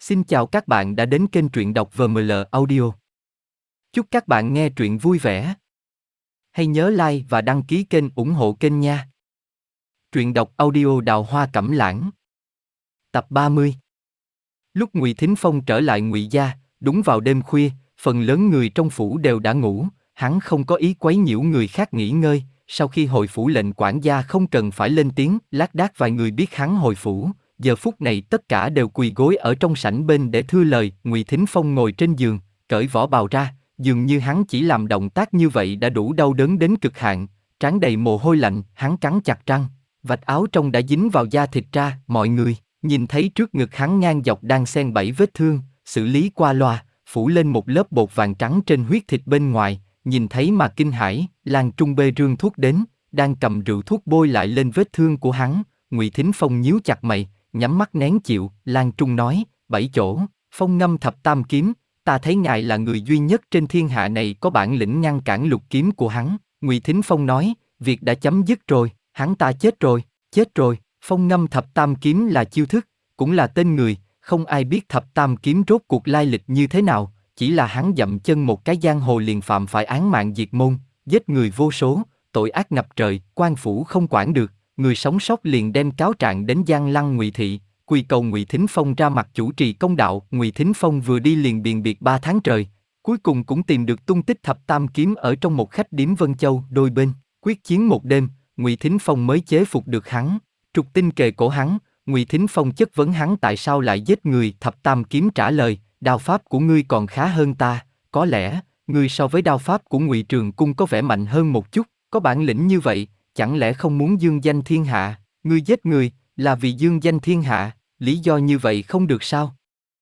Xin chào các bạn đã đến kênh truyện đọc VML Audio. Chúc các bạn nghe truyện vui vẻ. Hãy nhớ like và đăng ký kênh ủng hộ kênh nha. Truyện đọc audio Đào Hoa Cẩm Lãng. Tập 30. Lúc Ngụy Thính Phong trở lại Ngụy gia, đúng vào đêm khuya, phần lớn người trong phủ đều đã ngủ, hắn không có ý quấy nhiễu người khác nghỉ ngơi. Sau khi hồi phủ lệnh quản gia không cần phải lên tiếng, lác đác vài người biết hắn hồi phủ. Giờ phút này tất cả đều quỳ gối ở trong sảnh bên để thưa lời. Ngụy Thính Phong ngồi trên giường, cởi vỏ bào ra, dường như hắn chỉ làm động tác như vậy đã đủ đau đớn đến cực hạn, trán đầy mồ hôi lạnh. Hắn cắn chặt răng, vạch áo trong đã dính vào da thịt ra. Mọi người nhìn thấy trước ngực hắn ngang dọc đang xen 7 vết thương, xử lý qua loa, phủ lên một lớp bột vàng trắng trên huyết thịt bên ngoài. Nhìn thấy mà kinh hãi. Lan Trung bê rương thuốc đến, đang cầm rượu thuốc bôi lại lên vết thương của hắn. Ngụy Thính Phong nhíu chặt mày, nhắm mắt nén chịu. Lan Trung nói, 7 chỗ, phong ngâm thập tam kiếm, ta thấy ngài là người duy nhất trên thiên hạ này có bản lĩnh ngăn cản lục kiếm của hắn. Ngụy Thính Phong nói, việc đã chấm dứt rồi, hắn ta chết rồi, chết rồi. Phong ngâm thập tam kiếm là chiêu thức, cũng là tên người, không ai biết thập tam kiếm rốt cuộc lai lịch như thế nào, chỉ là hắn dậm chân một cái giang hồ liền phạm phải án mạng diệt môn, giết người vô số, tội ác ngập trời, quan phủ không quản được. Người sống sót liền đem cáo trạng đến Giang Lăng Ngụy thị, quy cầu Ngụy Thính Phong ra mặt chủ trì công đạo. Ngụy Thính Phong vừa đi liền biền biệt 3 tháng trời, cuối cùng cũng tìm được tung tích thập tam kiếm ở trong một khách điếm Vân Châu. Đôi bên quyết chiến một đêm, Ngụy Thính Phong mới chế phục được hắn. Trục Tinh kề cổ hắn, Ngụy Thính Phong chất vấn hắn tại sao lại giết người. Thập tam kiếm trả lời, đao pháp của ngươi còn khá hơn ta, có lẽ ngươi so với đao pháp của Ngụy Trường Cung có vẻ mạnh hơn một chút. Có bản lĩnh như vậy, chẳng lẽ không muốn dương danh thiên hạ? Ngươi giết người là vì dương danh thiên hạ, lý do như vậy không được sao?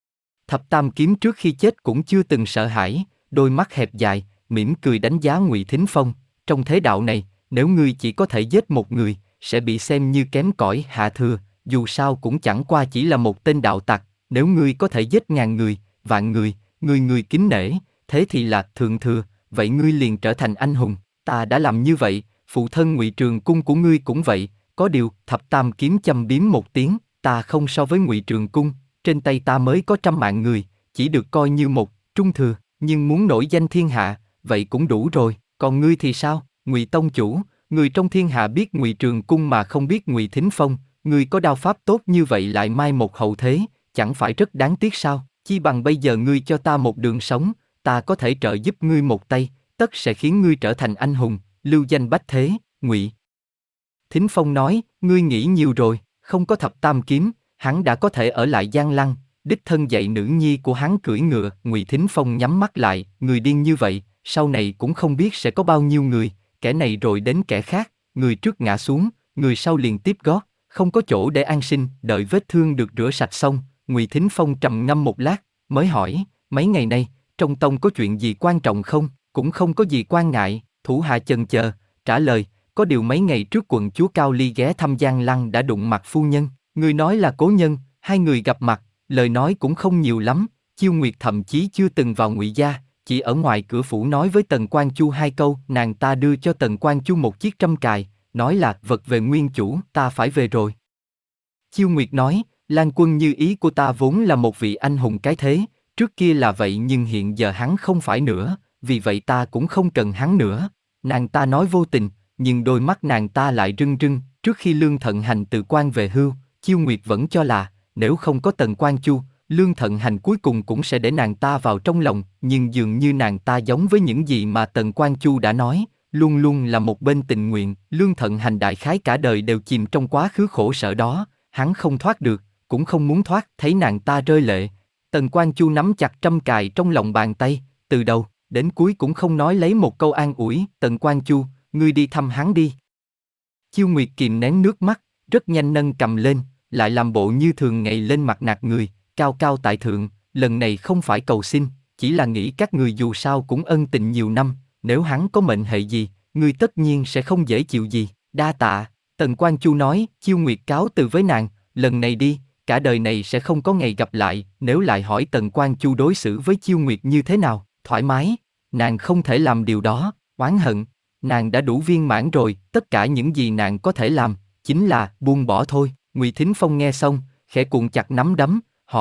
Thập tam kiếm trước khi chết cũng chưa từng sợ hãi, đôi mắt hẹp dài, mỉm cười đánh giá Ngụy Thính Phong. Trong thế đạo này, nếu ngươi chỉ có thể giết một người, sẽ bị xem như kém cỏi hạ thừa, dù sao cũng chẳng qua chỉ là một tên đạo tặc. Nếu ngươi có thể giết ngàn người, vạn người, người kính nể, thế thì là thượng thừa, vậy ngươi liền trở thành anh hùng. Ta đã làm như vậy, phụ thân Ngụy Trường Cung của ngươi cũng vậy. Có điều, thập tam kiếm châm biếm một tiếng, ta không so với Ngụy Trường Cung, trên tay ta mới có 100 mạng người, chỉ được coi như một trung thừa, nhưng muốn nổi danh thiên hạ, vậy cũng đủ rồi. Còn ngươi thì sao, Ngụy tông chủ? Người trong thiên hạ biết Ngụy Trường Cung mà không biết Ngụy Thính Phong, ngươi có đao pháp tốt như vậy lại mai một hậu thế, chẳng phải rất đáng tiếc sao? Chi bằng bây giờ ngươi cho ta một đường sống, ta có thể trợ giúp ngươi một tay, tất sẽ khiến ngươi trở thành anh hùng, lưu danh bách thế. Ngụy Thính Phong nói, ngươi nghĩ nhiều rồi, không có thập tam kiếm, hắn đã có thể ở lại Giang Lăng, đích thân dạy nữ nhi của hắn cưỡi ngựa. Ngụy Thính Phong nhắm mắt lại, người điên như vậy, sau này cũng không biết sẽ có bao nhiêu người, kẻ này rồi đến kẻ khác, người trước ngã xuống, người sau liền tiếp gót, không có chỗ để an sinh. Đợi vết thương được rửa sạch xong, Ngụy Thính Phong trầm ngâm một lát, mới hỏi, mấy ngày nay, trong tông có chuyện gì quan trọng không? Cũng không có gì quan ngại. Thủ hạ chần chờ, trả lời, có điều mấy ngày trước quận chúa Cao Ly ghé thăm Giang Lăng đã đụng mặt phu nhân. Người nói là cố nhân, hai người gặp mặt, lời nói cũng không nhiều lắm. Chiêu Nguyệt thậm chí chưa từng vào Ngụy gia, chỉ ở ngoài cửa phủ nói với Tần Quan Chu 2 câu. Nàng ta đưa cho Tần Quan Chu một chiếc trâm cài, nói là vật về nguyên chủ, ta phải về rồi. Chiêu Nguyệt nói, Lan Quân Như ý của ta vốn là một vị anh hùng cái thế, trước kia là vậy nhưng hiện giờ hắn không phải nữa, vì vậy ta cũng không cần hắn nữa. Nàng ta nói vô tình, nhưng đôi mắt nàng ta lại rưng rưng. Trước khi Lương Thận Hành từ quan về hưu, Chiêu Nguyệt vẫn cho là, nếu không có Tần Quan Chu, Lương Thận Hành cuối cùng cũng sẽ để nàng ta vào trong lòng. Nhưng dường như nàng ta giống với những gì mà Tần Quan Chu đã nói, luôn luôn là một bên tình nguyện. Lương Thận Hành đại khái cả đời đều chìm trong quá khứ khổ sở đó, hắn không thoát được, cũng không muốn thoát. Thấy nàng ta rơi lệ, Tần Quan Chu nắm chặt trâm cài trong lòng bàn tay, từ đầu đến cuối cũng không nói lấy một câu an ủi. Tần Quan Chu, ngươi đi thăm hắn đi. Chiêu Nguyệt kìm nén nước mắt, rất nhanh nâng cầm lên, lại làm bộ như thường ngày lên mặt nạt người, cao cao tại thượng, lần này không phải cầu xin, chỉ là nghĩ các người dù sao cũng ân tình nhiều năm, nếu hắn có mệnh hệ gì, ngươi tất nhiên sẽ không dễ chịu gì. Đa tạ. Tần Quan Chu nói. Chiêu Nguyệt cáo từ với nàng, lần này đi, cả đời này sẽ không có ngày gặp lại. Nếu lại hỏi Tần Quan Chu đối xử với Chiêu Nguyệt như thế nào, thoải mái, nàng không thể làm điều đó. Oán hận, nàng đã đủ viên mãn rồi, tất cả những gì nàng có thể làm, chính là buông bỏ thôi. Ngụy Thính Phong nghe xong, khẽ cuộn chặt nắm đấm, hỏi,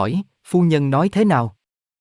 Phu nhân nói thế nào?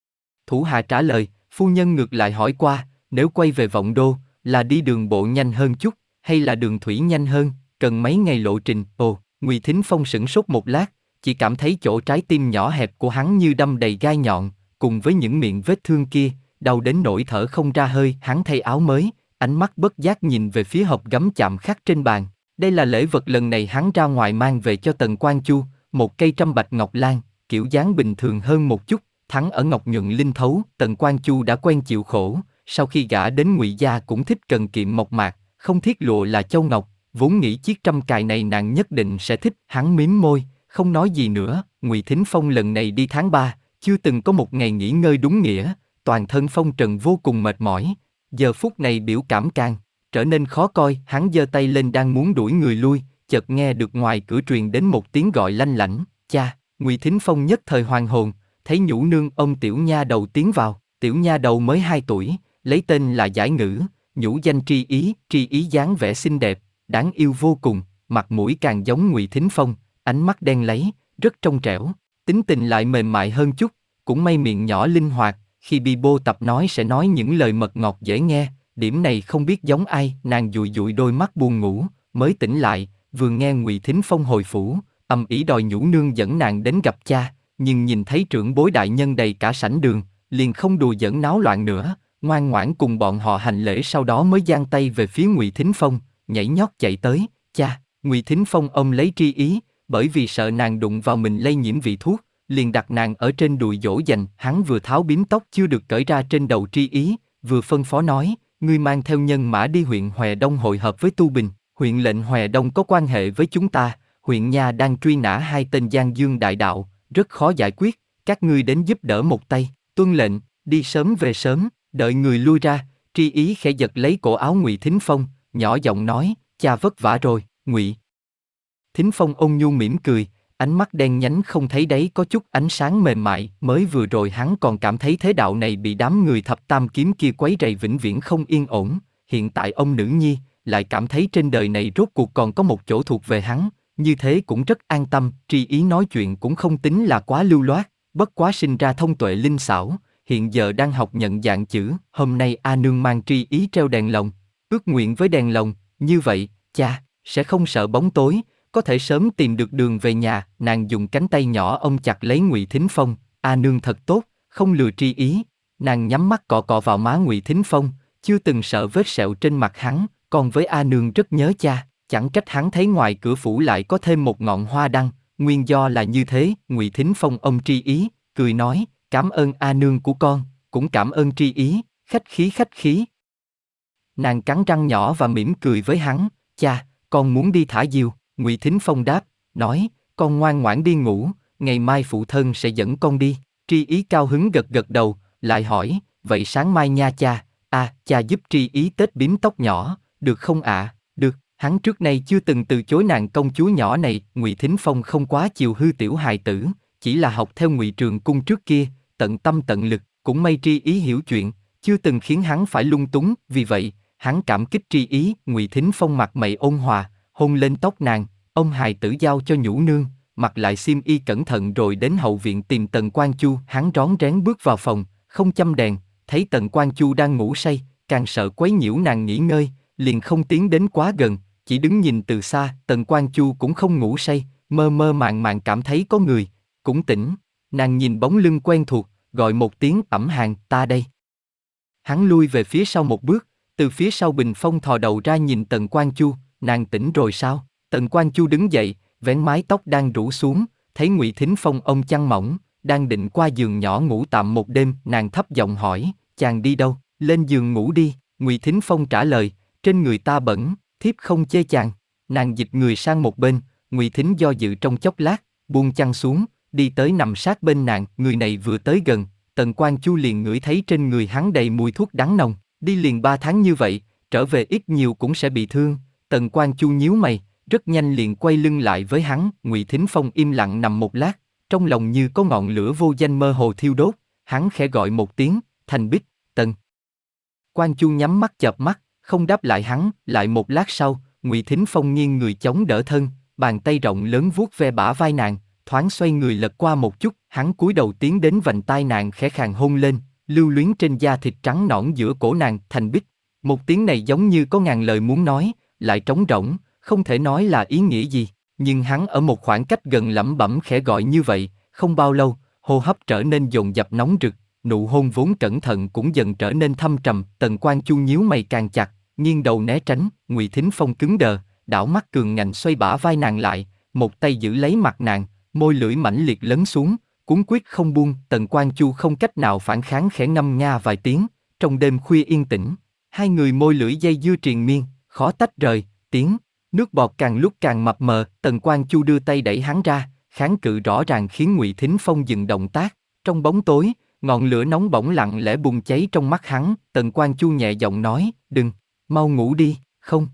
Thủ hạ trả lời, phu nhân ngược lại hỏi qua, nếu quay về Vọng Đô, là đi đường bộ nhanh hơn chút, hay là đường thủy nhanh hơn, cần mấy ngày lộ trình? Ồ, Ngụy Thính Phong sửng sốt một lát, chỉ cảm thấy chỗ trái tim nhỏ hẹp của hắn như đâm đầy gai nhọn, cùng với những miệng vết thương kia, đau đến nỗi thở không ra hơi. Hắn thay áo mới, ánh mắt bất giác nhìn về phía hộp gấm chạm khắc trên bàn. Đây là lễ vật lần này hắn ra ngoài mang về cho Tần Quan Chu, một cây trăm bạch ngọc lan, kiểu dáng bình thường hơn một chút, thắng ở ngọc nhuận linh thấu. Tần Quan Chu đã quen chịu khổ, sau khi gả đến Ngụy gia cũng thích cần kiệm mộc mạc, không thiết lụa là châu ngọc, vốn nghĩ chiếc trăm cài này nàng nhất định sẽ thích. Hắn mím môi, không nói gì nữa. Ngụy Thính Phong lần này đi tháng 3, chưa từng có một ngày nghỉ ngơi đúng nghĩa, toàn thân phong trần vô cùng mệt mỏi. Giờ phút này biểu cảm càng trở nên khó coi. Hắn giơ tay lên đang muốn đuổi người lui, chợt nghe được ngoài cửa truyền đến một tiếng gọi lanh lảnh, cha. Ngụy Thính Phong nhất thời hoàn hồn, thấy nhũ nương ông tiểu nha đầu tiến vào. Tiểu nha đầu mới 2 tuổi, lấy tên là Giải Ngữ, nhũ danh Tri Ý dáng vẻ xinh đẹp, đáng yêu vô cùng, mặt mũi càng giống Ngụy Thính Phong, ánh mắt đen láy, rất trong trẻo, tính tình lại mềm mại hơn chút, cũng may miệng nhỏ linh hoạt, khi bi bô tập nói sẽ nói những lời mật ngọt dễ nghe, điểm này không biết giống ai. Nàng dụi dụi đôi mắt buồn ngủ, mới tỉnh lại, vừa nghe Ngụy Thính Phong hồi phủ, ầm ĩ đòi nhũ nương dẫn nàng đến gặp cha, nhưng nhìn thấy trưởng bối đại nhân đầy cả sảnh đường, liền không đùa giỡn náo loạn nữa, ngoan ngoãn cùng bọn họ hành lễ, sau đó mới giang tay về phía Ngụy Thính Phong, nhảy nhót chạy tới. Cha. Ngụy Thính Phong ôm lấy Tri Ý, bởi vì sợ nàng đụng vào mình lây nhiễm vị thuốc, liền đặt nàng ở trên đùi dỗ dành. Hắn vừa tháo bím tóc chưa được cởi ra trên đầu Tri Ý, vừa phân phó nói, ngươi mang theo nhân mã đi huyện Hòe Đông hội hợp với Tu Bình. Huyện lệnh Hòe Đông có quan hệ với chúng ta, huyện nha đang truy nã 2 tên Giang Dương đại đạo, rất khó giải quyết, các ngươi đến giúp đỡ một tay. Tuân lệnh. Đi sớm về sớm. Đợi người lui ra, Tri Ý khẽ giật lấy cổ áo Ngụy Thính Phong, nhỏ giọng nói, cha vất vả rồi. Ngụy Thính Phong ôn nhu mỉm cười, ánh mắt đen nhánh không thấy đáy có chút ánh sáng mềm mại. Mới vừa rồi hắn còn cảm thấy thế đạo này bị đám người thập tam kiếm kia quấy rầy vĩnh viễn không yên ổn, hiện tại ông nữ nhi lại cảm thấy trên đời này rốt cuộc còn có một chỗ thuộc về hắn, như thế cũng rất an tâm. Tri Ý nói chuyện cũng không tính là quá lưu loát, bất quá sinh ra thông tuệ linh xảo, hiện giờ đang học nhận dạng chữ. Hôm nay A Nương mang Tri Ý treo đèn lồng, ước nguyện với đèn lồng, như vậy, cha sẽ không sợ bóng tối, có thể sớm tìm được đường về nhà. Nàng dùng cánh tay nhỏ ôm chặt lấy Ngụy Thính Phong, A Nương thật tốt, không lừa Tri Ý. Nàng nhắm mắt cọ cọ vào má Ngụy Thính Phong, chưa từng sợ vết sẹo trên mặt hắn, còn với A Nương rất nhớ cha, chẳng trách hắn thấy ngoài cửa phủ lại có thêm một ngọn hoa đăng, nguyên do là như thế. Ngụy Thính Phong ôm Tri Ý, cười nói, cảm ơn A Nương của con, cũng cảm ơn Tri Ý, khách khí khách khí. Nàng cắn răng nhỏ và mỉm cười với hắn, cha, con muốn đi thả diều. Ngụy Thính Phong đáp, nói, con ngoan ngoãn đi ngủ, ngày mai phụ thân sẽ dẫn con đi. Tri Ý cao hứng gật gật đầu, lại hỏi, vậy sáng mai nha cha. Cha giúp Tri Ý tết bím tóc nhỏ, được không ạ? Được, hắn trước nay chưa từng từ chối nàng công chúa nhỏ này. Ngụy Thính Phong không quá chiều hư tiểu hài tử, chỉ là học theo Ngụy Trường Cung trước kia, tận tâm tận lực, cũng may Tri Ý hiểu chuyện, chưa từng khiến hắn phải lung túng, vì vậy, hắn cảm kích Tri Ý. Ngụy Thính Phong mặt mày ôn hòa, hôn lên tóc nàng, ông hài tử giao cho nhũ nương, mặc lại xiêm y cẩn thận rồi đến hậu viện tìm Tần Quan Chu. Hắn rón rén bước vào phòng, không châm đèn, thấy Tần Quan Chu đang ngủ say, càng sợ quấy nhiễu nàng nghỉ ngơi, liền không tiến đến quá gần, chỉ đứng nhìn từ xa. Tần Quan Chu cũng không ngủ say, mơ mơ màng màng cảm thấy có người, cũng tỉnh. Nàng nhìn bóng lưng quen thuộc, gọi một tiếng ẩm hàng, ta đây. Hắn lui về phía sau một bước, từ phía sau bình phong thò đầu ra nhìn Tần Quan Chu, nàng tỉnh rồi sao? Tần Quan Chu đứng dậy, vén mái tóc đang rủ xuống, thấy Ngụy Thính Phong ôm chăn mỏng, đang định qua giường nhỏ ngủ tạm một đêm. Nàng thấp giọng hỏi, chàng đi đâu? Lên giường ngủ đi. Ngụy Thính Phong trả lời, trên người ta bẩn, thiếp không chê chàng. Nàng dịch người sang một bên, Ngụy Thính do dự trong chốc lát, buông chăn xuống, đi tới nằm sát bên nàng. Người này vừa tới gần, Tần Quan Chu liền ngửi thấy trên người hắn đầy mùi thuốc đắng nồng. Đi liền 3 tháng như vậy, trở về ít nhiều cũng sẽ bị thương. Tần Quan Chu nhíu mày, rất nhanh liền quay lưng lại với hắn. Ngụy Thính Phong im lặng nằm một lát, trong lòng như có ngọn lửa vô danh mơ hồ thiêu đốt. Hắn khẽ gọi một tiếng, Thành Bích. Tần Quan Chu nhắm mắt chợp mắt, không đáp lại hắn. Lại một lát sau, Ngụy Thính Phong nghiêng người chống đỡ thân, bàn tay rộng lớn vuốt ve bả vai nàng, thoáng xoay người lật qua một chút, hắn cúi đầu tiến đến vành tai nàng khẽ khàng hôn lên, lưu luyến trên da thịt trắng nõn giữa cổ nàng thành bích. Một tiếng này giống như có ngàn lời muốn nói, lại trống rỗng, không thể nói là ý nghĩa gì. Nhưng hắn ở một khoảng cách gần lẩm bẩm khẽ gọi như vậy, không bao lâu, hô hấp trở nên dồn dập nóng rực, nụ hôn vốn cẩn thận cũng dần trở nên thâm trầm. Tần Quan Chu nhíu mày càng chặt, nghiêng đầu né tránh. Ngụy Thính Phong cứng đờ, đảo mắt cường ngạnh xoay bả vai nàng lại, một tay giữ lấy mặt nàng, môi lưỡi mãnh liệt lấn xuống, cuốn quyết không buông. Tần Quan Chu không cách nào phản kháng, khẽ ngâm nga vài tiếng. Trong đêm khuya yên tĩnh, hai người môi lưỡi dây dưa triền miên, khó tách rời. Tiếng nước bọt càng lúc càng mập mờ. Tần Quan Chu đưa tay đẩy hắn ra, kháng cự rõ ràng khiến Ngụy Thính Phong dừng động tác. Trong bóng tối, ngọn lửa nóng bỏng lặng lẽ bùng cháy trong mắt hắn. Tần Quan Chu nhẹ giọng nói, đừng, mau ngủ đi. Không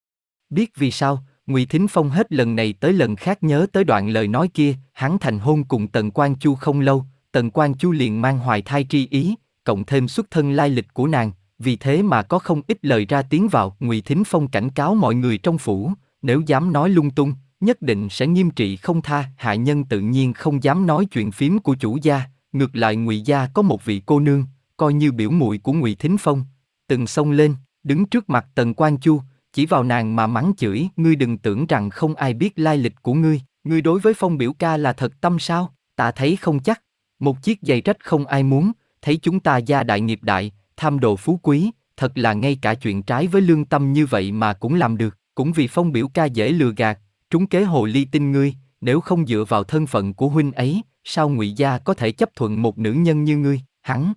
biết vì sao, Ngụy Thính Phong hết lần này tới lần khác nhớ tới đoạn lời nói kia. Hắn thành hôn cùng Tần Quan Chu không lâu, Tần Quan Chu liền mang hoài thai tri ý, cộng thêm xuất thân lai lịch của nàng, vì thế mà có không ít lời ra tiếng vào. Ngụy Thính Phong cảnh cáo mọi người trong phủ, nếu dám nói lung tung, nhất định sẽ nghiêm trị không tha. Hạ nhân tự nhiên không dám nói chuyện phím của chủ gia, ngược lại Ngụy gia có một vị cô nương, coi như biểu muội của Ngụy Thính Phong, từng xông lên, đứng trước mặt Tần Quan Chu, chỉ vào nàng mà mắng chửi, ngươi đừng tưởng rằng không ai biết lai lịch của ngươi, ngươi đối với Phong biểu ca là thật tâm sao? Ta thấy không chắc, một chiếc giày rách không ai muốn, thấy chúng ta gia đại nghiệp đại, tham đồ phú quý, thật là ngay cả chuyện trái với lương tâm như vậy mà cũng làm được, cũng vì Phong biểu ca dễ lừa gạt, trúng kế hồ ly tinh ngươi, nếu không dựa vào thân phận của huynh ấy, sao Ngụy gia có thể chấp thuận một nữ nhân như ngươi? Hắn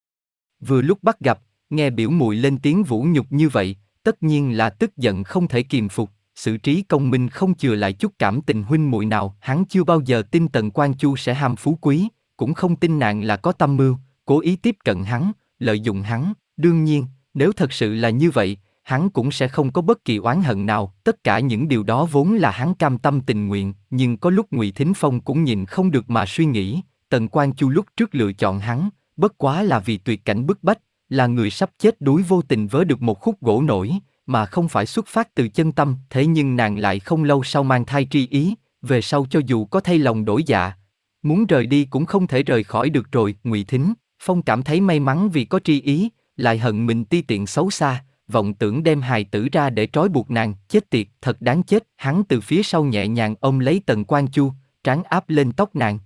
vừa lúc bắt gặp, nghe biểu muội lên tiếng vũ nhục như vậy, tất nhiên là tức giận không thể kiềm phục, xử trí công minh không chừa lại chút cảm tình huynh muội nào. Hắn chưa bao giờ tin Tần Quan Chu sẽ ham phú quý, cũng không tin nàng là có tâm mưu, cố ý tiếp cận hắn, lợi dụng hắn. Đương nhiên, nếu thật sự là như vậy, hắn cũng sẽ không có bất kỳ oán hận nào. Tất cả những điều đó vốn là hắn cam tâm tình nguyện, nhưng có lúc Ngụy Thính Phong cũng nhìn không được mà suy nghĩ, Tần Quan Chu lúc trước lựa chọn hắn, bất quá là vì tuyệt cảnh bức bách, là người sắp chết đuối vô tình vớ được một khúc gỗ nổi, mà không phải xuất phát từ chân tâm. Thế nhưng nàng lại không lâu sau mang thai tri ý, về sau cho dù có thay lòng đổi dạ, muốn rời đi cũng không thể rời khỏi được rồi. Ngụy Thính Phong cảm thấy may mắn vì có tri ý, lại hận mình ti tiện xấu xa, vọng tưởng đem hài tử ra để trói buộc nàng. Chết tiệt, thật đáng chết. Hắn từ phía sau nhẹ nhàng ôm lấy Tần Quan Chu, trán áp lên tóc nàng.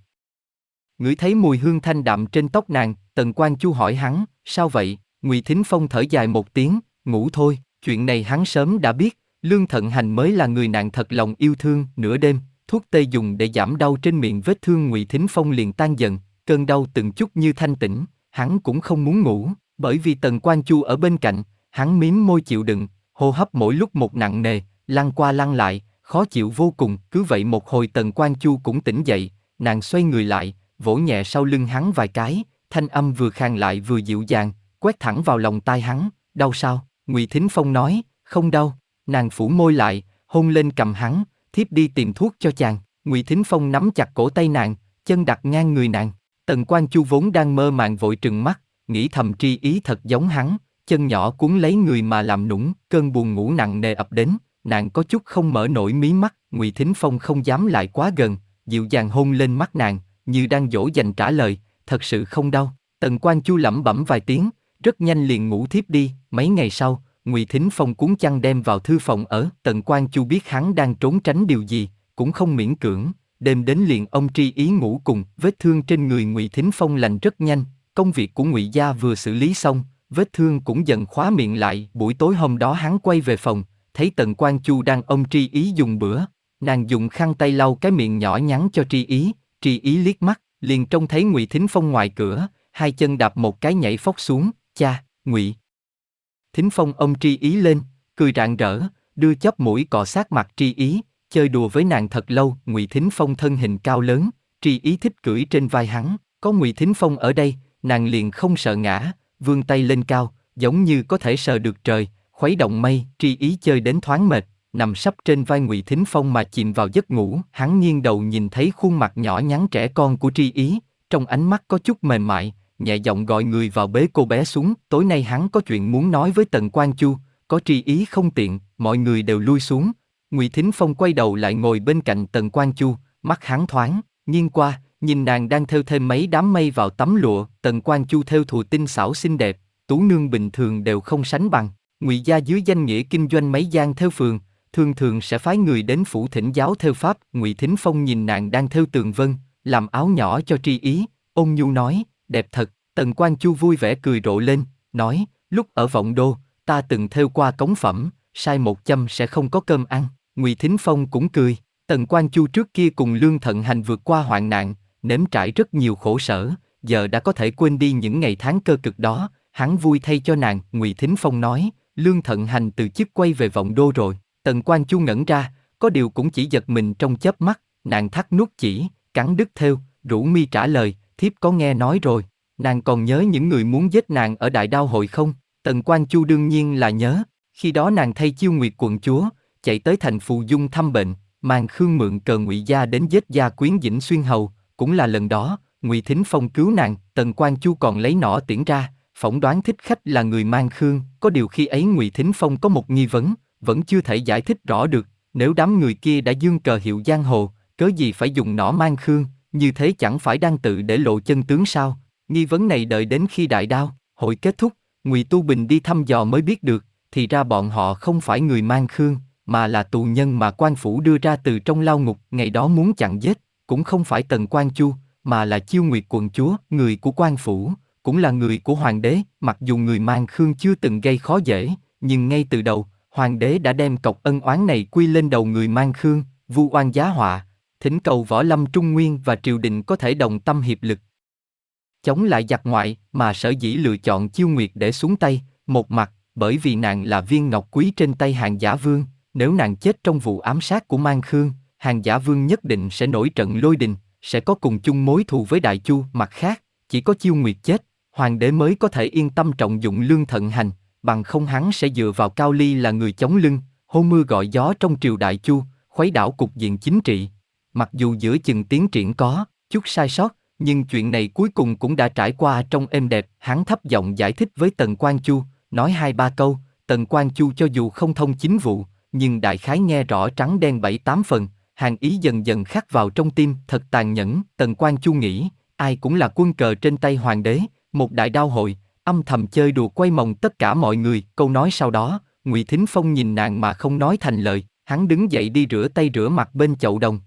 Ngửi thấy mùi hương thanh đạm trên tóc nàng, Tần Quan Chu hỏi hắn, sao vậy? Ngụy Thính Phong thở dài một tiếng, ngủ thôi. Chuyện này hắn sớm đã biết, Lương Thận Hành mới là người nàng thật lòng yêu thương. Nửa đêm, thuốc tê dùng để giảm đau trên miệng vết thương Ngụy Thính Phong liền tan dần, cơn đau từng chút như thanh tĩnh. Hắn cũng không muốn ngủ, bởi vì Tần Quan Chu ở bên cạnh, hắn mím môi chịu đựng, hô hấp mỗi lúc một nặng nề, lăn qua lăn lại, khó chịu vô cùng. Cứ vậy một hồi Tần Quan Chu cũng tỉnh dậy, nàng xoay người lại, vỗ nhẹ sau lưng hắn vài cái, thanh âm vừa khàn lại vừa dịu dàng, quét thẳng vào lòng tai hắn. Đau sao? Ngụy Thính Phong nói, không đau. Nàng phủ môi lại, hôn lên cằm hắn, thiếp đi tìm thuốc cho chàng. Ngụy Thính Phong nắm chặt cổ tay nàng, chân đặt ngang người nàng. Tần Quan Chu vốn đang mơ màng vội trừng mắt, nghĩ thầm tri ý thật giống hắn, chân nhỏ cuốn lấy người mà làm nũng. Cơn buồn ngủ nặng nề ập đến, nàng có chút không mở nổi mí mắt. Ngụy Thính Phong không dám lại quá gần, dịu dàng hôn lên mắt nàng, như đang dỗ dành trả lời, thật sự không đau. Tần Quan Chu lẩm bẩm vài tiếng, rất nhanh liền ngủ thiếp đi. Mấy ngày sau, Ngụy Thính Phong cuốn chăn đem vào thư phòng ở. Tần Quan Chu biết hắn đang trốn tránh điều gì, cũng không miễn cưỡng. Đêm đến liền ông tri ý ngủ cùng. Vết thương trên người Ngụy Thính Phong lành rất nhanh. Công việc của Ngụy gia vừa xử lý xong, vết thương cũng dần khóa miệng lại. Buổi tối hôm đó hắn quay về phòng, thấy Tần Quan Chu đang ông tri ý dùng bữa. Nàng dùng khăn tay lau cái miệng nhỏ nhắn cho tri ý. Tri ý liếc mắt, liền trông thấy Ngụy Thính Phong ngoài cửa, hai chân đạp một cái nhảy phóc xuống. Cha, Ngụy Thính Phong ông tri ý lên, cười rạng rỡ, đưa chóp mũi cọ sát mặt tri ý, chơi đùa với nàng thật lâu. Ngụy Thính Phong thân hình cao lớn, tri ý thích cưỡi trên vai hắn, có Ngụy Thính Phong ở đây, nàng liền không sợ ngã, vươn tay lên cao, giống như có thể sờ được trời, khuấy động mây. Tri ý chơi đến thoáng mệt, nằm sấp trên vai Ngụy Thính Phong mà chìm vào giấc ngủ. Hắn nghiêng đầu nhìn thấy khuôn mặt nhỏ nhắn trẻ con của tri ý, trong ánh mắt có chút mềm mại, nhẹ giọng gọi người vào bế cô bé xuống. Tối nay hắn có chuyện muốn nói với Tần Quan Chu, có tri ý không tiện, mọi người đều lui xuống. Ngụy Thính Phong quay đầu lại ngồi bên cạnh Tần Quan Chu, mắt hắn thoáng nghiêng qua, nhìn nàng đang thêu thêm mấy đám mây vào tấm lụa. Tần Quan Chu thêu thùa tinh xảo xinh đẹp, tú nương bình thường đều không sánh bằng. Ngụy gia dưới danh nghĩa kinh doanh mấy gian thêu phường, thường thường sẽ phái người đến phủ thỉnh giáo thêu pháp. Ngụy Thính Phong nhìn nàng đang thêu tường vân, làm áo nhỏ cho tri ý, ôn nhu nói, đẹp thật. Tần Quan Chu vui vẻ cười rộ lên, nói, lúc ở Vọng Đô, ta từng thêu qua cống phẩm, sai một châm sẽ không có cơm ăn. Ngụy Thính Phong cũng cười. Tần Quan Chu trước kia cùng Lương Thận Hành vượt qua hoạn nạn, nếm trải rất nhiều khổ sở, giờ đã có thể quên đi những ngày tháng cơ cực đó, hắn vui thay cho nàng. Ngụy Thính Phong nói, Lương Thận Hành từ chức quay về Vọng Đô rồi. Tần Quan Chu ngẩn ra, có điều cũng chỉ giật mình trong chớp mắt. Nàng thắt nút chỉ, cắn đứt thêu, rũ mi trả lời, thiếp có nghe nói rồi. Nàng còn nhớ những người muốn giết nàng ở Đại Đao hội không? Tần Quan Chu đương nhiên là nhớ. Khi đó nàng thay Chiêu Nguyệt quận chúa, chạy tới thành Phù Dung thăm bệnh, mang Khương mượn cờ Ngụy gia đến giết gia quyến Dĩnh Xuyên hầu. Cũng là lần đó, Ngụy Thính Phong cứu nàng. Tần Quan Chu còn lấy nỏ tiễn ra, phỏng đoán thích khách là người mang Khương. Có điều khi ấy Ngụy Thính Phong có một nghi vấn, vẫn chưa thể giải thích rõ được. Nếu đám người kia đã dương cờ hiệu giang hồ, cớ gì phải dùng nỏ mang Khương? Như thế chẳng phải đang tự để lộ chân tướng sao? Nghi vấn này đợi đến khi Đại Đao hội kết thúc, Ngụy Tu Bình đi thăm dò mới biết được. Thì ra bọn họ không phải người mang Khương, mà là tù nhân mà quan phủ đưa ra từ trong lao ngục. Ngày đó muốn chặn giết, cũng không phải Tần Quan Chu, mà là Chiêu Nguyệt quận chúa, người của quan phủ, cũng là người của hoàng đế. Mặc dù người mang Khương chưa từng gây khó dễ, nhưng ngay từ đầu, hoàng đế đã đem cọc ân oán này quy lên đầu người mang Khương, vu oan giá họa, thỉnh cầu Võ Lâm Trung Nguyên và triều đình có thể đồng tâm hiệp lực chống lại giặc ngoại. Mà sở dĩ lựa chọn Chiêu Nguyệt để xuống tay, một mặt bởi vì nàng là viên ngọc quý trên tay Hàng Giả Vương, nếu nàng chết trong vụ ám sát của Mang Khương, Hàng Giả Vương nhất định sẽ nổi trận lôi đình, sẽ có cùng chung mối thù với Đại Chu. Mặt khác, chỉ có Chiêu Nguyệt chết, hoàng đế mới có thể yên tâm trọng dụng Lương Thận Hành, bằng không hắn sẽ dựa vào Cao Ly là người chống lưng, hô mưa gọi gió trong triều Đại Chu, khuấy đảo cục diện chính trị. Mặc dù giữa chừng tiến triển có chút sai sót, nhưng chuyện này cuối cùng cũng đã trải qua trong êm đẹp. Hắn thấp giọng giải thích với Tần Quan Chu, nói 2-3 câu. Tần Quan Chu cho dù không thông chính vụ, nhưng đại khái nghe rõ trắng đen 7-8 phần, hàng ý dần dần khắc vào trong tim. Thật tàn nhẫn. Tần Quan Chu nghĩ, ai cũng là quân cờ trên tay hoàng đế, một đại đao hội, âm thầm chơi đùa quay mòng tất cả mọi người. Câu nói sau đó, Ngụy Thính Phong nhìn nàng mà không nói thành lời, hắn đứng dậy đi rửa tay rửa mặt bên chậu đồng.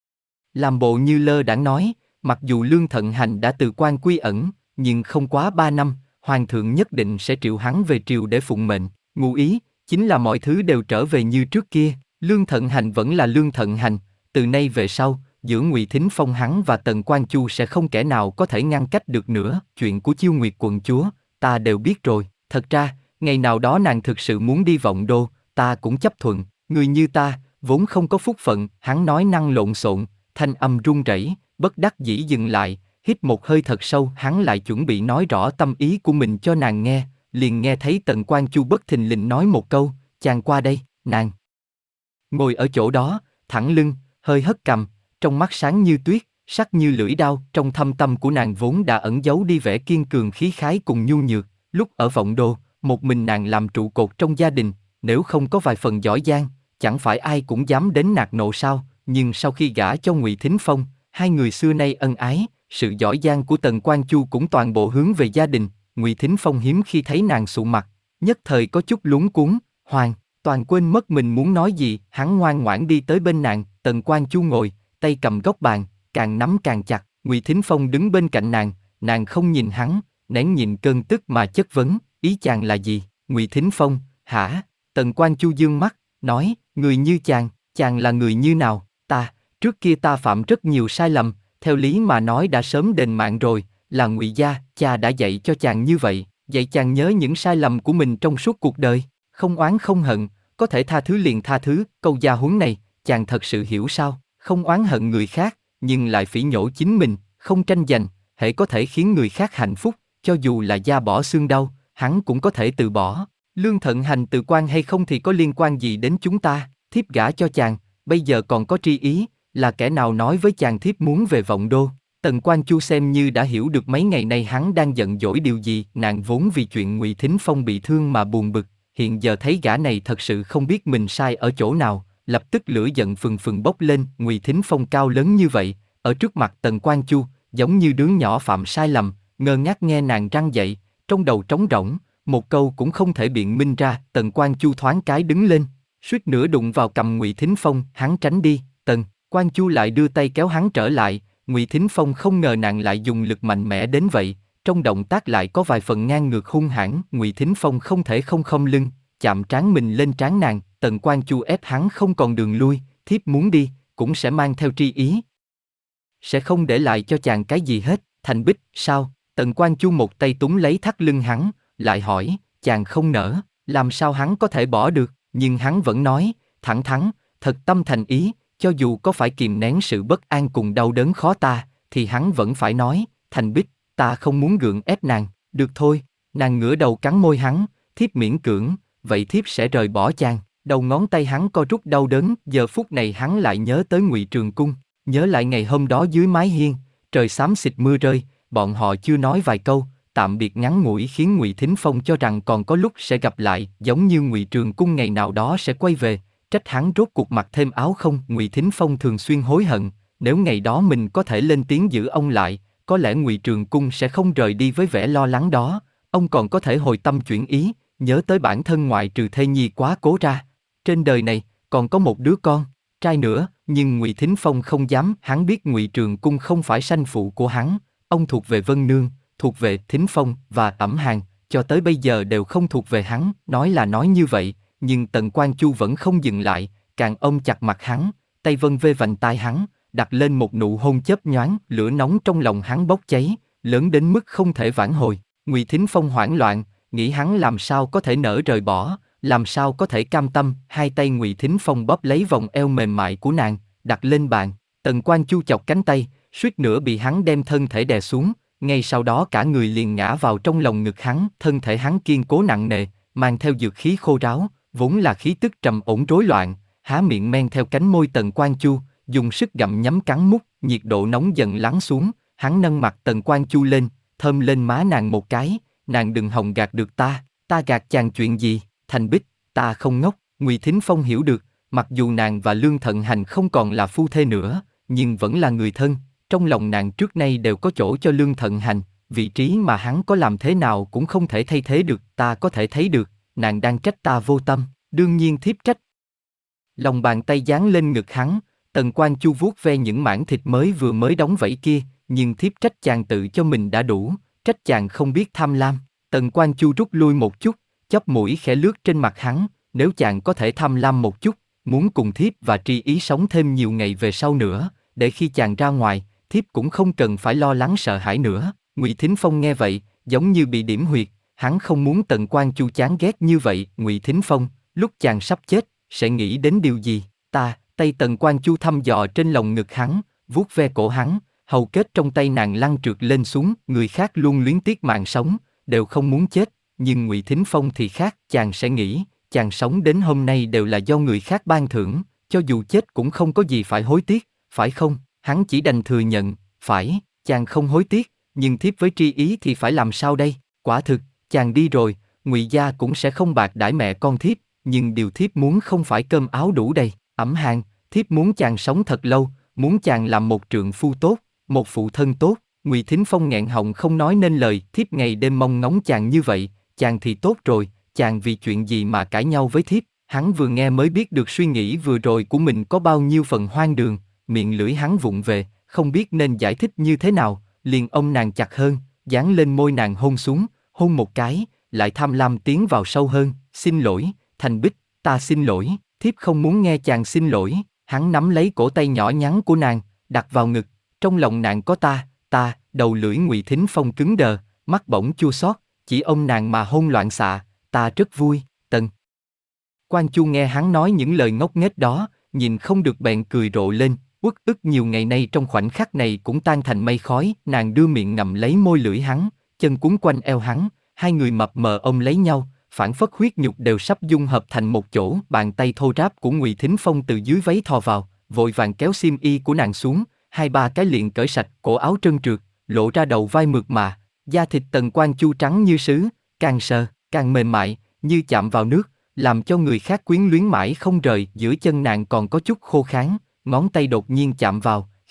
Làm bộ như lơ đãng nói, mặc dù Lương Thận Hành đã từ quan quy ẩn, nhưng không quá 3 năm, hoàng thượng nhất định sẽ triệu hắn về triều để phụng mệnh. Ngụ ý chính là mọi thứ đều trở về như trước kia. Lương Thận Hành vẫn là Lương Thận Hành. Từ nay về sau, giữa Ngụy Thính Phong hắn và Tần Quan Chu sẽ không kẻ nào có thể ngăn cách được nữa. Chuyện của Chiêu Nguyệt quận chúa, ta đều biết rồi. Thật ra, ngày nào đó nàng thực sự muốn đi Vọng Đô, ta cũng chấp thuận. Người như ta, vốn không có phúc phận. Hắn nói năng lộn xộn, thanh âm run rẩy, bất đắc dĩ dừng lại, hít một hơi thật sâu. Hắn lại chuẩn bị nói rõ tâm ý của mình cho nàng nghe, liền nghe thấy Tần Quan Chu bất thình lình nói một câu, chàng qua đây. Nàng ngồi ở chỗ đó, thẳng lưng, hơi hất cằm, trong mắt sáng như tuyết, sắc như lưỡi đao. Trong thâm tâm của nàng vốn đã ẩn giấu đi vẻ kiên cường khí khái cùng nhu nhược. Lúc ở Vọng Đô, một mình nàng làm trụ cột trong gia đình, nếu không có vài phần giỏi giang, chẳng phải ai cũng dám đến nạt nộ sao? Nhưng sau khi gả cho Ngụy Thính Phong, hai người xưa nay ân ái, sự giỏi giang của Tần Quan Chu cũng toàn bộ hướng về gia đình. Ngụy Thính Phong hiếm khi thấy nàng sụ mặt, nhất thời có chút luống cuống, toàn quên mất mình muốn nói gì. Hắn ngoan ngoãn đi tới bên nàng. Tần Quan Chu ngồi, tay cầm góc bàn, càng nắm càng chặt. Ngụy Thính Phong đứng bên cạnh nàng không nhìn hắn, nén nhịn cơn tức mà chất vấn, ý chàng là gì? Ngụy Thính Phong, hả? Tần Quan Chu dương mắt, nói, người như chàng là người như nào? Trước kia ta phạm rất nhiều sai lầm, theo lý mà nói đã sớm đền mạng rồi, là Ngụy gia, cha đã dạy cho chàng như vậy, dạy chàng nhớ những sai lầm của mình trong suốt cuộc đời, không oán không hận, có thể tha thứ liền tha thứ. Câu gia huấn này, chàng thật sự hiểu sao? Không oán hận người khác, nhưng lại phỉ nhổ chính mình, không tranh giành, hễ có thể khiến người khác hạnh phúc, cho dù là da bỏ xương đau, hắn cũng có thể từ bỏ. Lương Thận Hành từ quan hay không thì có liên quan gì đến chúng ta? Thiếp gả cho chàng, bây giờ còn có tri ý, là kẻ nào nói với chàng thiếp muốn về Vọng Đô? Tần Quan Chu xem như đã hiểu được mấy ngày nay hắn đang giận dỗi điều gì. Nàng vốn vì chuyện Ngụy Thính Phong bị thương mà buồn bực, hiện giờ thấy gã này thật sự không biết mình sai ở chỗ nào, lập tức lửa giận phừng phừng bốc lên. Ngụy Thính Phong cao lớn như vậy, ở trước mặt Tần Quan Chu, giống như đứa nhỏ phạm sai lầm, ngơ ngác nghe nàng răn dạy, trong đầu trống rỗng, một câu cũng không thể biện minh ra. Tần Quan Chu thoáng cái đứng lên, suýt nữa đụng vào cầm Ngụy Thính Phong, hắn tránh đi. Tần Quan Chu lại đưa tay kéo hắn trở lại. Ngụy Thính Phong không ngờ nàng lại dùng lực mạnh mẽ đến vậy, trong động tác lại có vài phần ngang ngược hung hãn. Ngụy Thính Phong không thể không khom lưng, chạm trán mình lên trán nàng. Tần Quan Chu ép hắn không còn đường lui, thiếp muốn đi, cũng sẽ mang theo tri ý, sẽ không để lại cho chàng cái gì hết. Thành Bích, sao? Tần Quan Chu một tay túm lấy thắt lưng hắn, lại hỏi, chàng không nỡ, làm sao hắn có thể bỏ được, nhưng hắn vẫn nói, thẳng thắn, thật tâm thành ý, cho dù có phải kìm nén sự bất an cùng đau đớn khó ta, thì hắn vẫn phải nói, Thành Bích, ta không muốn gượng ép nàng, được thôi. Nàng ngửa đầu cắn môi hắn, thiếp miễn cưỡng, vậy thiếp sẽ rời bỏ chàng. Đầu ngón tay hắn co rút đau đớn, giờ phút này hắn lại nhớ tới Ngụy Trường Cung, nhớ lại ngày hôm đó dưới mái hiên, trời xám xịt mưa rơi, bọn họ chưa nói vài câu, tạm biệt ngắn ngủi khiến Ngụy Thính Phong cho rằng còn có lúc sẽ gặp lại, giống như Ngụy Trường Cung ngày nào đó sẽ quay về, trách hắn rốt cuộc mặc thêm áo không. Ngụy Thính Phong thường xuyên hối hận, nếu ngày đó mình có thể lên tiếng giữ ông lại, có lẽ Ngụy Trường Cung sẽ không rời đi với vẻ lo lắng đó, ông còn có thể hồi tâm chuyển ý, nhớ tới bản thân ngoại trừ thê nhi quá cố ra, trên đời này còn có một đứa con trai nữa. Nhưng Ngụy Thính Phong không dám, hắn biết Ngụy Trường Cung không phải sanh phụ của hắn, ông thuộc về Vân Nương, thuộc về Thính Phong và Ẩm Hàn, cho tới bây giờ đều không thuộc về hắn. Nói là nói như vậy, nhưng Tần Quan Chu vẫn không dừng lại, càng ôm chặt mặt hắn, tay vân vê vành tai hắn, đặt lên một nụ hôn chớp nhoáng. Lửa nóng trong lòng hắn bốc cháy, lớn đến mức không thể vãn hồi. Ngụy Thính Phong hoảng loạn, nghĩ hắn làm sao có thể nỡ rời bỏ, làm sao có thể cam tâm. Hai tay Ngụy Thính Phong bóp lấy vòng eo mềm mại của nàng, đặt lên bàn. Tần Quan Chu chọc cánh tay, suýt nữa bị hắn đem thân thể đè xuống, ngay sau đó cả người liền ngã vào trong lòng ngực hắn. Thân thể hắn kiên cố nặng nề, mang theo dược khí khô ráo, vốn là khí tức trầm ổn rối loạn, há miệng men theo cánh môi Tần Quan Chu, dùng sức gặm nhấm cắn mút. Nhiệt độ nóng dần lắng xuống, hắn nâng mặt Tần Quan Chu lên, thơm lên má nàng một cái. Nàng đừng hòng gạt được ta gạt chàng chuyện gì? Thành Bích, ta không ngốc. Ngụy Thính Phong hiểu được, mặc dù nàng và Lương Thận Hành không còn là phu thê nữa, nhưng vẫn là người thân. Trong lòng nàng trước nay đều có chỗ cho Lương Thận Hành, vị trí mà hắn có làm thế nào cũng không thể thay thế được. Ta có thể thấy được, nàng đang trách ta vô tâm, đương nhiên thiếp trách. Lòng bàn tay dán lên ngực hắn, Tần Quan Chu vuốt ve những mảng thịt vừa mới đóng vảy kia, nhưng thiếp trách chàng tự cho mình đã đủ, trách chàng không biết tham lam. Tần Quan Chu rút lui một chút, chóp mũi khẽ lướt trên mặt hắn, nếu chàng có thể tham lam một chút, muốn cùng thiếp và tri ý sống thêm nhiều ngày về sau nữa, để khi chàng ra ngoài, thiếp cũng không cần phải lo lắng sợ hãi nữa. Ngụy Thính Phong nghe vậy, giống như bị điểm huyệt, hắn không muốn Tần Quan Chu chán ghét như vậy. Ngụy Thính Phong, lúc chàng sắp chết, sẽ nghĩ đến điều gì? Tay Tần Quan Chu thăm dò trên lồng ngực hắn, vuốt ve cổ hắn, hầu kết trong tay nàng lăn trượt lên xuống. Người khác luôn luyến tiếc mạng sống, đều không muốn chết, nhưng Ngụy Thính Phong thì khác. Chàng sẽ nghĩ, chàng sống đến hôm nay đều là do người khác ban thưởng, cho dù chết cũng không có gì phải hối tiếc, phải không? Hắn chỉ đành thừa nhận, phải, chàng không hối tiếc, nhưng thiếp với tri ý thì phải làm sao đây? Quả thực, chàng đi rồi, Ngụy gia cũng sẽ không bạc đãi mẹ con thiếp, nhưng điều thiếp muốn không phải cơm áo đủ đầy. Ẩm Hàn, thiếp muốn chàng sống thật lâu, muốn chàng làm một trượng phu tốt, một phụ thân tốt. Ngụy Thính Phong nghẹn họng không nói nên lời. Thiếp ngày đêm mong ngóng chàng như vậy, chàng thì tốt rồi, chàng vì chuyện gì mà cãi nhau với thiếp? Hắn vừa nghe mới biết được suy nghĩ vừa rồi của mình có bao nhiêu phần hoang đường, miệng lưỡi hắn vụng về, không biết nên giải thích như thế nào, liền ôm nàng chặt hơn, dán lên môi nàng hôn xuống, hôn một cái, lại tham lam tiến vào sâu hơn. Xin lỗi, Thành Bích, ta xin lỗi, thiếp không muốn nghe chàng xin lỗi. Hắn nắm lấy cổ tay nhỏ nhắn của nàng, đặt vào ngực, trong lòng nàng có ta. Đầu lưỡi Ngụy Thính Phong cứng đờ, mắt bỗng chua xót, chỉ ôm nàng mà hôn loạn xạ. Ta rất vui. Tần Quan Chu nghe hắn nói những lời ngốc nghếch đó, nhìn không được bèn cười rộ lên, uất ức nhiều ngày nay trong khoảnh khắc này cũng tan thành mây khói. Nàng đưa miệng ngậm lấy môi lưỡi hắn, chân cuốn quanh eo hắn, hai người mập mờ ôm lấy nhau, phảng phất huyết nhục đều sắp dung hợp thành một chỗ. Bàn tay thô ráp của Ngụy Thính Phong từ dưới váy thò vào, vội vàng kéo xiêm y của nàng xuống, 2-3 cái liền cởi sạch, cổ áo trơn trượt, lộ ra đầu vai mượt mà, da thịt Tần Quan Chu trắng như sứ, càng sờ, càng mềm mại, như chạm vào nước, làm cho người khác quyến luyến mãi không rời. Giữa chân nàng còn có chút khô kháng, ngón tay đột nhiên chạm vào,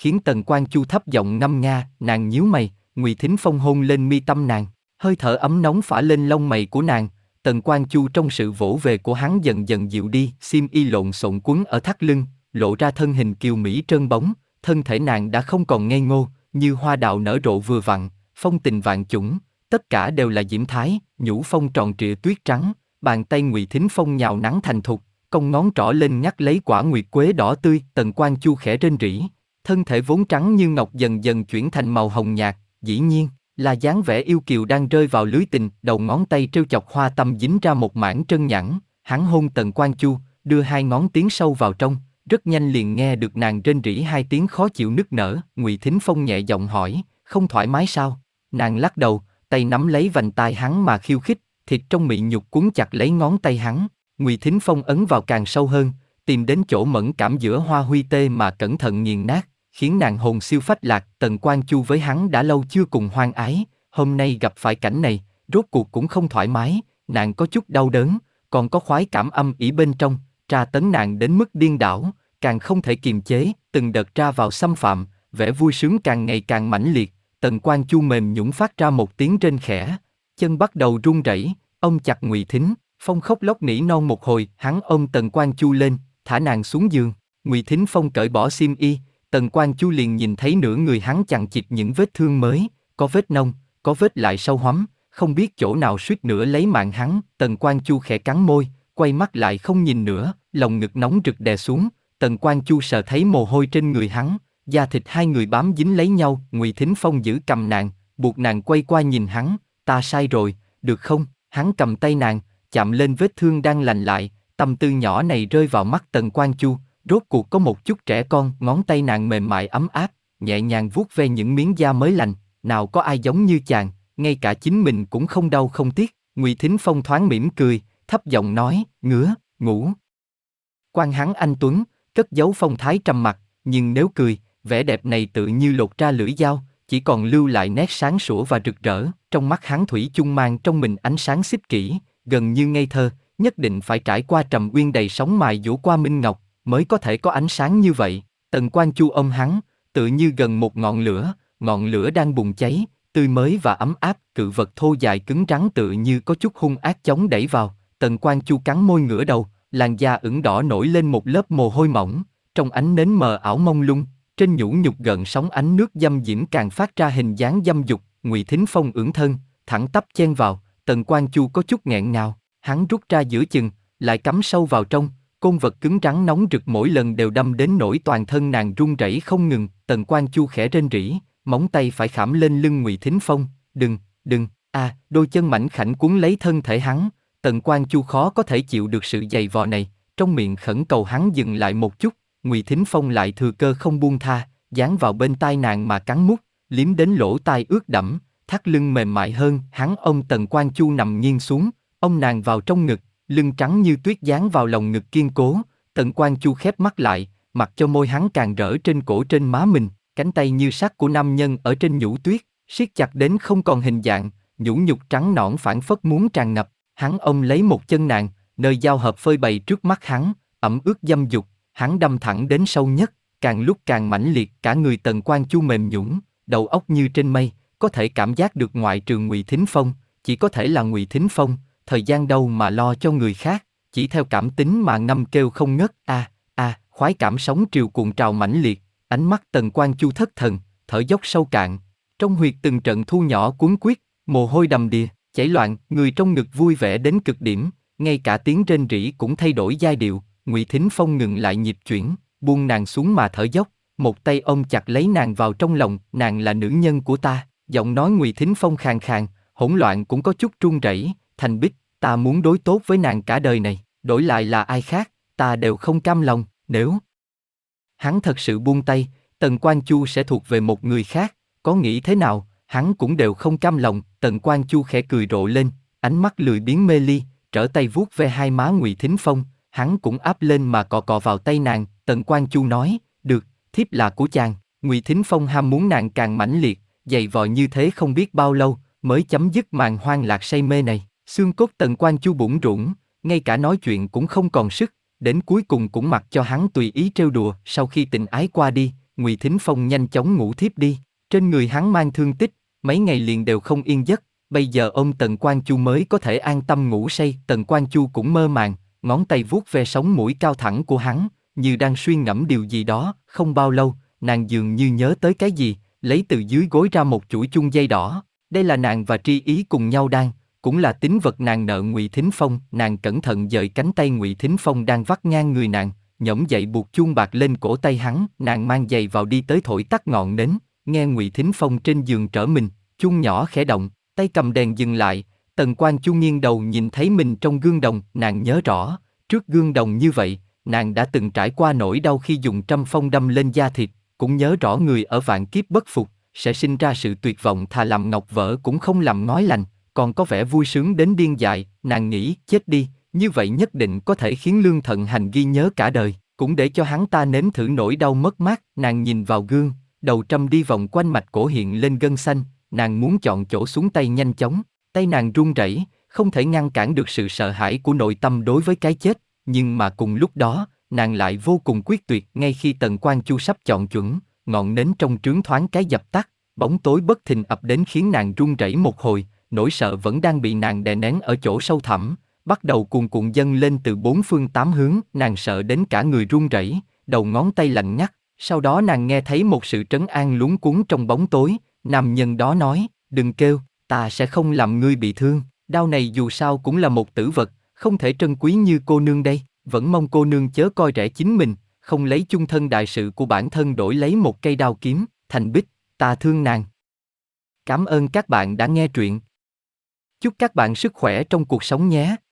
khiến Tần Quan Chu thấp giọng ngâm nga. Nàng nhíu mày, Ngụy Thính Phong hôn lên mi tâm nàng, hơi thở ấm nóng phả lên lông mày của nàng. Tần Quan Chu trong sự vỗ về của hắn dần dần dịu đi, xiêm y lộn xộn quấn ở thắt lưng, lộ ra thân hình kiều mỹ trơn bóng. Thân thể nàng đã không còn ngây ngô, như hoa đào nở rộ vừa vặn, phong tình vạn chủng, tất cả đều là diễm thái. Nhũ phong tròn trịa tuyết trắng, bàn tay Ngụy Thính Phong nhào nắn thành thục, cong ngón trỏ lên ngắt lấy quả nguyệt quế đỏ tươi. Tần Quan Chu khẽ rên rỉ, thân thể vốn trắng như ngọc dần dần chuyển thành màu hồng nhạt, dĩ nhiên là dáng vẻ yêu kiều đang rơi vào lưới tình. Đầu ngón tay trêu chọc hoa tâm dính ra một mảng trơn nhẵn, hắn hôn Tần Quan Chu, đưa hai ngón tiến sâu vào trong, rất nhanh liền nghe được nàng rên rỉ hai tiếng khó chịu nức nở. Ngụy Thính Phong nhẹ giọng hỏi, không thoải mái sao? Nàng lắc đầu, tay nắm lấy vành tai hắn mà khiêu khích, thịt trong miệng nhục quấn chặt lấy ngón tay hắn. Ngụy Thính Phong ấn vào càng sâu hơn, tìm đến chỗ mẫn cảm giữa hoa huy tê mà cẩn thận nghiền nát, khiến nàng hồn siêu phách lạc. Tần Quan Chu với hắn đã lâu chưa cùng hoan ái, hôm nay gặp phải cảnh này, rốt cuộc cũng không thoải mái. Nàng có chút đau đớn, còn có khoái cảm âm ỉ bên trong, tra tấn nàng đến mức điên đảo, càng không thể kiềm chế. Từng đợt ra vào xâm phạm, vẻ vui sướng càng ngày càng mãnh liệt. Tần Quan Chu mềm nhũn phát ra một tiếng rên khẽ, chân bắt đầu run rẩy, ôm chặt Ngụy Thính Phong khóc lóc nỉ non một hồi. Hắn ôm Tần Quan Chu lên, thả nàng xuống giường. Ngụy Thính Phong cởi bỏ xiêm y, Tần Quan Chu liền nhìn thấy nửa người hắn chằng chịt những vết thương mới, có vết nông, có vết lại sâu hoắm, không biết chỗ nào suýt nữa lấy mạng hắn. Tần Quan Chu khẽ cắn môi, quay mắt lại không nhìn nữa, lòng ngực nóng rực đè xuống. Tần Quan Chu sờ thấy mồ hôi trên người hắn, da thịt hai người bám dính lấy nhau. Ngụy Thính Phong giữ cầm nàng, buộc nàng quay qua nhìn hắn. Ta sai rồi, được không? Hắn cầm tay nàng, chạm lên vết thương đang lành lại. Tâm tư nhỏ này rơi vào mắt Tần Quan Chu, rốt cuộc có một chút trẻ con. Ngón tay nàng mềm mại ấm áp, nhẹ nhàng vuốt ve những miếng da mới lành. Nào có ai giống như chàng, ngay cả chính mình cũng không đau không tiếc. Ngụy Thính Phong thoáng mỉm cười, thấp giọng nói, ngứa, ngủ. Quan hắn anh tuấn, cất giấu phong thái trầm mặc, nhưng nếu cười, vẻ đẹp này tự như lột ra lưỡi dao, chỉ còn lưu lại nét sáng sủa và rực rỡ. Trong mắt hắn thủy chung mang trong mình ánh sáng xích kỷ, gần như ngây thơ, nhất định phải trải qua trầm uyên đầy sóng mài dũa qua minh ngọc, mới có thể có ánh sáng như vậy. Tần Quan Chu ôm hắn, tự như gần một ngọn lửa đang bùng cháy, tươi mới và ấm áp. Cự vật thô dài cứng rắn tự như có chút hung ác chống đẩy vào. Tần Quan Chu cắn môi ngửa đầu, làn da ửng đỏ nổi lên một lớp mồ hôi mỏng, trong ánh nến mờ ảo mông lung, trên nhũ nhục gợn sóng ánh nước dâm diễm càng phát ra hình dáng dâm dục. Ngụy Thính Phong ưỡn thân, thẳng tắp chen vào. Tần Quan Chu có chút nghẹn ngào, hắn rút ra giữa chừng, lại cắm sâu vào trong. Côn vật cứng rắn nóng rực mỗi lần đều đâm đến nỗi toàn thân nàng run rẩy không ngừng. Tần Quan Chu khẽ rên rỉ, móng tay phải khảm lên lưng Ngụy Thính Phong. Đừng, đôi chân mảnh khảnh cuốn lấy thân thể hắn. Tần Quan Chu khó có thể chịu được sự giày vò này, trong miệng khẩn cầu hắn dừng lại một chút. Ngụy Thính Phong lại thừa cơ không buông tha, dán vào bên tai nàng mà cắn mút, liếm đến lỗ tai ướt đẫm, thắt lưng mềm mại hơn. Hắn ôm Tần Quan Chu nằm nghiêng xuống, ôm nàng vào trong ngực, lưng trắng như tuyết dán vào lòng ngực kiên cố. Tần Quan Chu khép mắt lại, mặc cho môi hắn càng rỡ trên cổ trên má mình, cánh tay như sắt của nam nhân ở trên nhũ tuyết, siết chặt đến không còn hình dạng, nhũ nhục trắng nõn phảng phất muốn tràn ngập. Hắn ôm lấy một chân nàng, nơi giao hợp phơi bày trước mắt hắn, ẩm ướt dâm dục, hắn đâm thẳng đến sâu nhất, càng lúc càng mãnh liệt. Cả người Tần Quan Chu mềm nhũn, đầu óc như trên mây, có thể cảm giác được ngoại trừ Ngụy Thính Phong, chỉ có thể là Ngụy Thính Phong. Thời gian đâu mà lo cho người khác, chỉ theo cảm tính mà ngâm kêu không ngớt. Khoái cảm sóng triều cuộn trào mãnh liệt, ánh mắt Tần Quan Chu thất thần, thở dốc sâu cạn, trong huyệt từng trận thu nhỏ cuốn quyết, mồ hôi đầm đìa, chảy loạn, người trong ngực vui vẻ đến cực điểm, ngay cả tiếng rên rỉ cũng thay đổi giai điệu. Ngụy Thính Phong ngừng lại nhịp chuyển, buông nàng xuống mà thở dốc, một tay ôm chặt lấy nàng vào trong lòng. Nàng là nữ nhân của ta. Giọng nói Ngụy Thính Phong khàn khàn, hỗn loạn cũng có chút run rẩy. Thành Bích, ta muốn đối tốt với nàng cả đời này, đổi lại là ai khác, ta đều không cam lòng. Nếu hắn thật sự buông tay, Tần Quan Chu sẽ thuộc về một người khác, có nghĩ thế nào, hắn cũng đều không cam lòng. Tần Quan Chu khẽ cười rộ lên, ánh mắt lười biếng mê ly, trở tay vuốt ve hai má Ngụy Thính Phong, hắn cũng áp lên mà cọ cọ vào tay nàng. Tần Quan Chu nói, được, thiếp là của chàng. Ngụy Thính Phong ham muốn nàng càng mãnh liệt, giày vò như thế không biết bao lâu, mới chấm dứt màn hoang lạc say mê này. Xương cốt Tần Quan Chu bủn rủn, ngay cả nói chuyện cũng không còn sức, đến cuối cùng cũng mặc cho hắn tùy ý trêu đùa. Sau khi tình ái qua đi, Ngụy Thính Phong nhanh chóng ngủ thiếp đi. Trên người hắn mang thương tích, mấy ngày liền đều không yên giấc. Bây giờ ông Tần Quan Chu mới có thể an tâm ngủ say. Tần Quan Chu cũng mơ màng, ngón tay vuốt ve sống mũi cao thẳng của hắn, như đang suy ngẫm điều gì đó. Không bao lâu, nàng dường như nhớ tới cái gì, lấy từ dưới gối ra một chuỗi chung dây đỏ. Đây là nàng và Tri Ý cùng nhau đan, cũng là tín vật nàng nợ Ngụy Thính Phong. Nàng cẩn thận dời cánh tay Ngụy Thính Phong đang vắt ngang người nàng, nhổm dậy buộc chuông bạc lên cổ tay hắn. Nàng mang giày vào đi tới thổi tắt ngọn nến, nghe Ngụy Thính Phong trên giường trở mình, chuông nhỏ khẽ động, tay cầm đèn dừng lại. Tần Quan Chu nghiêng đầu nhìn thấy mình trong gương đồng. Nàng nhớ rõ, trước gương đồng như vậy, nàng đã từng trải qua nỗi đau khi dùng trăm phong đâm lên da thịt, cũng nhớ rõ người ở vạn kiếp bất phục sẽ sinh ra sự tuyệt vọng, thà làm ngọc vỡ cũng không làm ngói lành, còn có vẻ vui sướng đến điên dại. Nàng nghĩ, chết đi, như vậy nhất định có thể khiến Lương Thận Hành ghi nhớ cả đời, cũng để cho hắn ta nếm thử nỗi đau mất mát. Nàng nhìn vào gương, đầu trâm đi vòng quanh mạch cổ hiện lên gân xanh, nàng muốn chọn chỗ xuống tay nhanh chóng, tay nàng run rẩy, không thể ngăn cản được sự sợ hãi của nội tâm đối với cái chết, nhưng mà cùng lúc đó, nàng lại vô cùng quyết tuyệt. Ngay khi Tần Quan Chu sắp chọn chuẩn, ngọn nến trong trướng thoáng cái dập tắt, bóng tối bất thình ập đến khiến nàng run rẩy một hồi. Nỗi sợ vẫn đang bị nàng đè nén ở chỗ sâu thẳm, bắt đầu cuồn cuộn dâng lên từ bốn phương tám hướng. Nàng sợ đến cả người run rẩy, đầu ngón tay lạnh ngắt. Sau đó nàng nghe thấy một sự trấn an luống cuống trong bóng tối. Nam nhân đó nói, đừng kêu, ta sẽ không làm ngươi bị thương. Đao này dù sao cũng là một tử vật, không thể trân quý như cô nương đây. Vẫn mong cô nương chớ coi rẻ chính mình, không lấy chung thân đại sự của bản thân đổi lấy một cây đao kiếm. Thành Bích, ta thương nàng. Cảm ơn các bạn đã nghe truyện. Chúc các bạn sức khỏe trong cuộc sống nhé.